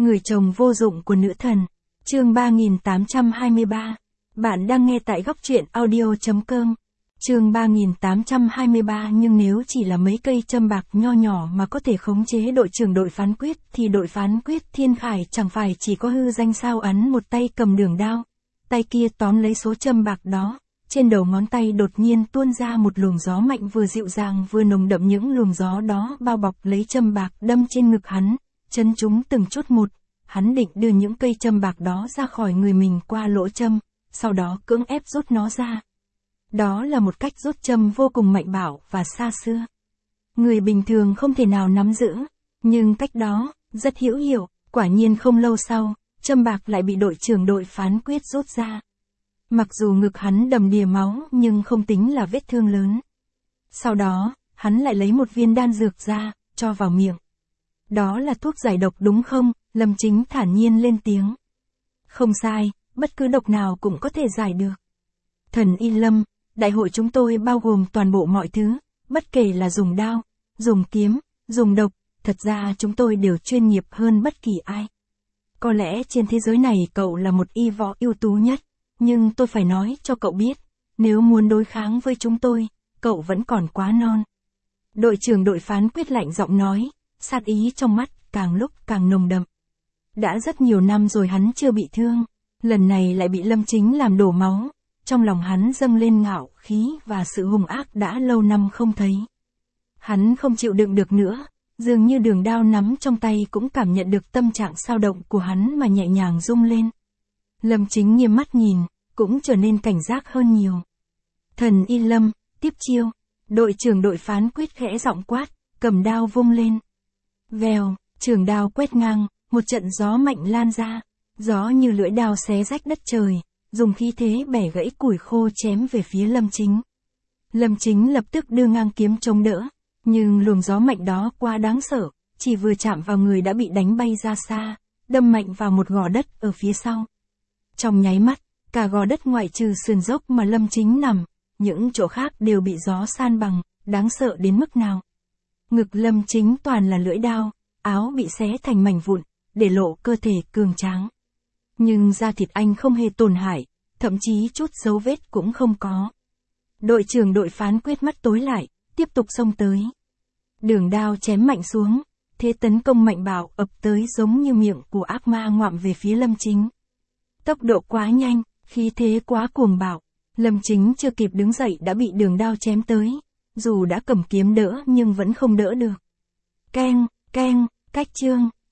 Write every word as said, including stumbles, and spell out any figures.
Người chồng vô dụng của nữ thần. Chương ba nghìn tám trăm hai mươi ba. Bạn đang nghe tại góc truyện audio.com. Chương ba nghìn tám trăm hai mươi ba. Nhưng nếu chỉ là mấy cây châm bạc nho nhỏ mà có thể khống chế đội trưởng đội phán quyết thì đội phán quyết Thiên Khải chẳng phải chỉ có hư danh sao? Ấn một tay cầm đường đao, tay kia tóm lấy số châm bạc đó. Trên đầu ngón tay đột nhiên tuôn ra một luồng gió mạnh vừa dịu dàng vừa nồng đậm. Những luồng gió đó bao bọc lấy châm bạc đâm trên ngực hắn, chân chúng từng chút một. Hắn định đưa những cây châm bạc đó ra khỏi người mình qua lỗ châm, sau đó cưỡng ép rút nó ra. Đó là một cách rút châm vô cùng mạnh bạo và xa xưa. Người bình thường không thể nào nắm giữ, nhưng cách đó rất hữu hiệu. Quả nhiên không lâu sau, châm bạc lại bị đội trưởng đội phán quyết rút ra. Mặc dù ngực hắn đầm đìa máu nhưng không tính là vết thương lớn. Sau đó, hắn lại lấy một viên đan dược ra, cho vào miệng. Đó là thuốc giải độc đúng không? Lâm Chính thản nhiên lên tiếng. Không sai, bất cứ độc nào cũng có thể giải được. Thần Y Lâm, đại hội chúng tôi bao gồm toàn bộ mọi thứ, bất kể là dùng đao, dùng kiếm, dùng độc, thật ra chúng tôi đều chuyên nghiệp hơn bất kỳ ai. Có lẽ trên thế giới này cậu là một y võ ưu tú nhất, nhưng tôi phải nói cho cậu biết, nếu muốn đối kháng với chúng tôi, cậu vẫn còn quá non. Đội trưởng đội phán quyết lạnh giọng nói, sát ý trong mắt càng lúc càng nồng đậm. Đã rất nhiều năm rồi hắn chưa bị thương, lần này lại bị Lâm Chính làm đổ máu, trong lòng hắn dâng lên ngạo khí và sự hung ác đã lâu năm không thấy. Hắn không chịu đựng được nữa, dường như đường đao nắm trong tay cũng cảm nhận được tâm trạng sao động của hắn mà nhẹ nhàng rung lên. Lâm Chính nghiêm mắt nhìn, cũng trở nên cảnh giác hơn nhiều. Thần Y Lâm, tiếp chiêu. Đội trưởng đội phán quyết khẽ giọng quát, cầm đao vung lên. Vèo, trường đao quét ngang, một trận gió mạnh lan ra, gió như lưỡi đao xé rách đất trời, dùng khí thế bẻ gãy củi khô chém về phía Lâm Chính. Lâm Chính lập tức đưa ngang kiếm chống đỡ, nhưng luồng gió mạnh đó quá đáng sợ, chỉ vừa chạm vào người đã bị đánh bay ra xa, đâm mạnh vào một gò đất ở phía sau. Trong nháy mắt, cả gò đất ngoại trừ sườn dốc mà Lâm Chính nằm, những chỗ khác đều bị gió san bằng, đáng sợ đến mức nào. Ngực Lâm Chính toàn là lưỡi đao, áo bị xé thành mảnh vụn, để lộ cơ thể cường tráng. Nhưng da thịt anh không hề tổn hại, thậm chí chút dấu vết cũng không có. Đội trưởng đội phán quyết mắt tối lại, tiếp tục xông tới. Đường đao chém mạnh xuống, thế tấn công mạnh bạo ập tới giống như miệng của ác ma ngoạm về phía Lâm Chính. Tốc độ quá nhanh, khí thế quá cuồng bạo, Lâm Chính chưa kịp đứng dậy đã bị đường đao chém tới, dù đã cầm kiếm đỡ nhưng vẫn không đỡ được. Keng, keng, cách chương,